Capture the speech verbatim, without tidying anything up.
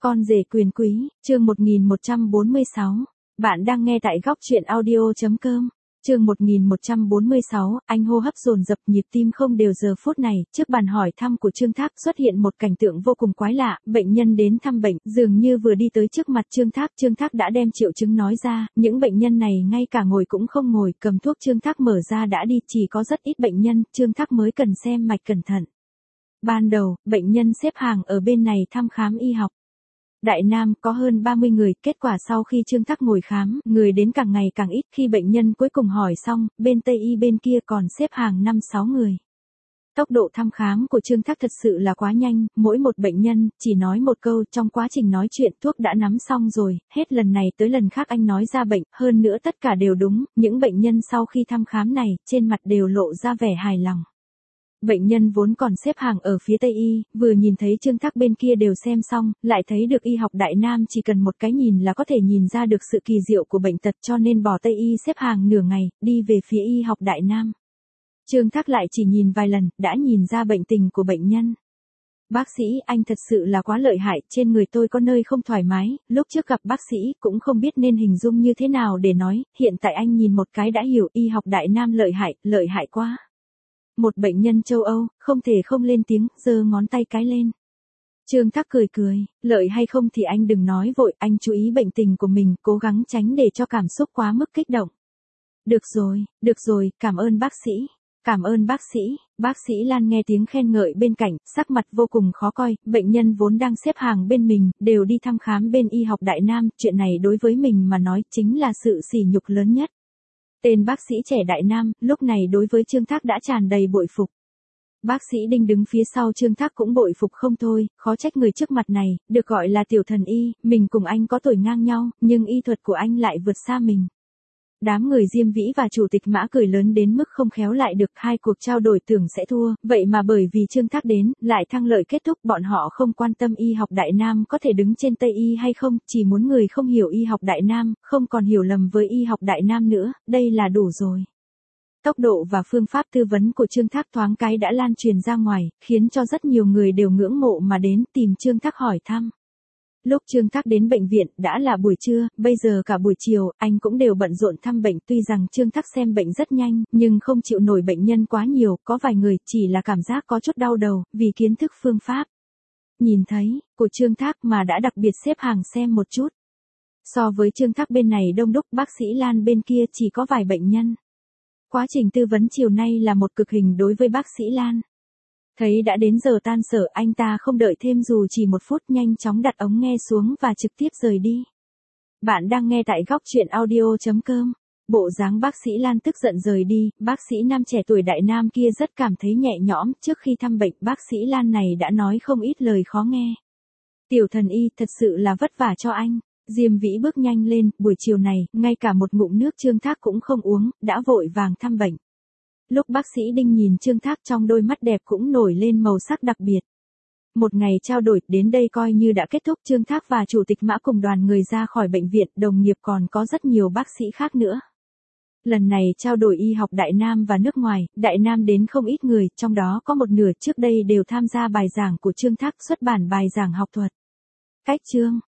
Con rể quyền quý, chương một nghìn một trăm bốn mươi sáu. Bạn đang nghe tại góc truyện audio chấm com. Chương một nghìn một trăm bốn mươi sáu, anh hô hấp dồn dập, nhịp tim không đều. Giờ phút này, trước bàn hỏi thăm của Trương Thác xuất hiện một cảnh tượng vô cùng quái lạ, bệnh nhân đến thăm bệnh, dường như vừa đi tới trước mặt Trương Thác, Trương Thác đã đem triệu chứng nói ra, những bệnh nhân này ngay cả ngồi cũng không ngồi, cầm thuốc Trương Thác mở ra đã đi, chỉ có rất ít bệnh nhân, Trương Thác mới cần xem mạch cẩn thận. Ban đầu, bệnh nhân xếp hàng ở bên này thăm khám y học. Đại Nam có hơn ba mươi người, kết quả sau khi Trương Thác ngồi khám, người đến càng ngày càng ít, khi bệnh nhân cuối cùng hỏi xong, bên Tây y bên kia còn xếp hàng năm sáu người. Tốc độ thăm khám của Trương Thác thật sự là quá nhanh, mỗi một bệnh nhân chỉ nói một câu, trong quá trình nói chuyện thuốc đã nắm xong rồi, hết lần này tới lần khác anh nói ra bệnh, hơn nữa tất cả đều đúng, những bệnh nhân sau khi thăm khám này, trên mặt đều lộ ra vẻ hài lòng. Bệnh nhân vốn còn xếp hàng ở phía Tây y, vừa nhìn thấy Trương Thác bên kia đều xem xong, lại thấy được y học Đại Nam chỉ cần một cái nhìn là có thể nhìn ra được sự kỳ diệu của bệnh tật, cho nên bỏ Tây y xếp hàng nửa ngày, đi về phía y học Đại Nam. Trương Thác lại chỉ nhìn vài lần, đã nhìn ra bệnh tình của bệnh nhân. Bác sĩ, anh thật sự là quá lợi hại, trên người tôi có nơi không thoải mái, lúc trước gặp bác sĩ cũng không biết nên hình dung như thế nào để nói, hiện tại anh nhìn một cái đã hiểu, y học Đại Nam lợi hại, lợi hại quá. Một bệnh nhân châu Âu, không thể không lên tiếng, giơ ngón tay cái lên. Trương Thác cười cười, lợi hay không thì anh đừng nói vội, anh chú ý bệnh tình của mình, cố gắng tránh để cho cảm xúc quá mức kích động. Được rồi, được rồi, cảm ơn bác sĩ, cảm ơn bác sĩ. Bác sĩ Lan nghe tiếng khen ngợi bên cạnh, sắc mặt vô cùng khó coi, bệnh nhân vốn đang xếp hàng bên mình, đều đi thăm khám bên y học Đại Nam, chuyện này đối với mình mà nói chính là sự sỉ nhục lớn nhất. Tên bác sĩ trẻ Đại Nam, lúc này đối với Trương Thác đã tràn đầy bội phục. Bác sĩ Đinh đứng phía sau Trương Thác cũng bội phục không thôi, khó trách người trước mặt này, được gọi là tiểu thần y, mình cùng anh có tuổi ngang nhau, nhưng y thuật của anh lại vượt xa mình. Đám người Diêm Vĩ và Chủ tịch Mã cười lớn đến mức không khéo lại được, hai cuộc trao đổi tưởng sẽ thua, vậy mà bởi vì Trương Thác đến, lại thăng lợi kết thúc, bọn họ không quan tâm y học Đại Nam có thể đứng trên Tây y hay không, chỉ muốn người không hiểu y học Đại Nam, không còn hiểu lầm với y học Đại Nam nữa, đây là đủ rồi. Tốc độ và phương pháp tư vấn của Trương Thác thoáng cái đã lan truyền ra ngoài, khiến cho rất nhiều người đều ngưỡng mộ mà đến tìm Trương Thác hỏi thăm. Lúc Trương Thác đến bệnh viện đã là buổi trưa, bây giờ cả buổi chiều, anh cũng đều bận rộn thăm bệnh, tuy rằng Trương Thác xem bệnh rất nhanh, nhưng không chịu nổi bệnh nhân quá nhiều, có vài người chỉ là cảm giác có chút đau đầu, vì kiến thức phương pháp. Nhìn thấy, của Trương Thác mà đã đặc biệt xếp hàng xem một chút. So với Trương Thác bên này đông đúc, bác sĩ Lan bên kia chỉ có vài bệnh nhân. Quá trình tư vấn chiều nay là một cực hình đối với bác sĩ Lan. Thấy đã đến giờ tan sở, anh ta không đợi thêm dù chỉ một phút, nhanh chóng đặt ống nghe xuống và trực tiếp rời đi. Bạn đang nghe tại góc truyện audio chấm com. Bộ dáng bác sĩ Lan tức giận rời đi, bác sĩ nam trẻ tuổi Đại Nam kia rất cảm thấy nhẹ nhõm, trước khi thăm bệnh bác sĩ Lan này đã nói không ít lời khó nghe. Tiểu thần y, thật sự là vất vả cho anh. Diêm Vĩ bước nhanh lên, buổi chiều này, ngay cả một ngụm nước Trương Thác cũng không uống, đã vội vàng thăm bệnh. Lúc bác sĩ Đinh nhìn Trương Thác trong đôi mắt đẹp cũng nổi lên màu sắc đặc biệt. Một ngày trao đổi đến đây coi như đã kết thúc, Trương Thác và Chủ tịch Mã cùng đoàn người ra khỏi bệnh viện, đồng nghiệp còn có rất nhiều bác sĩ khác nữa. Lần này trao đổi y học Đại Nam và nước ngoài, Đại Nam đến không ít người, trong đó có một nửa trước đây đều tham gia bài giảng của Trương Thác, xuất bản bài giảng học thuật. Cách chương,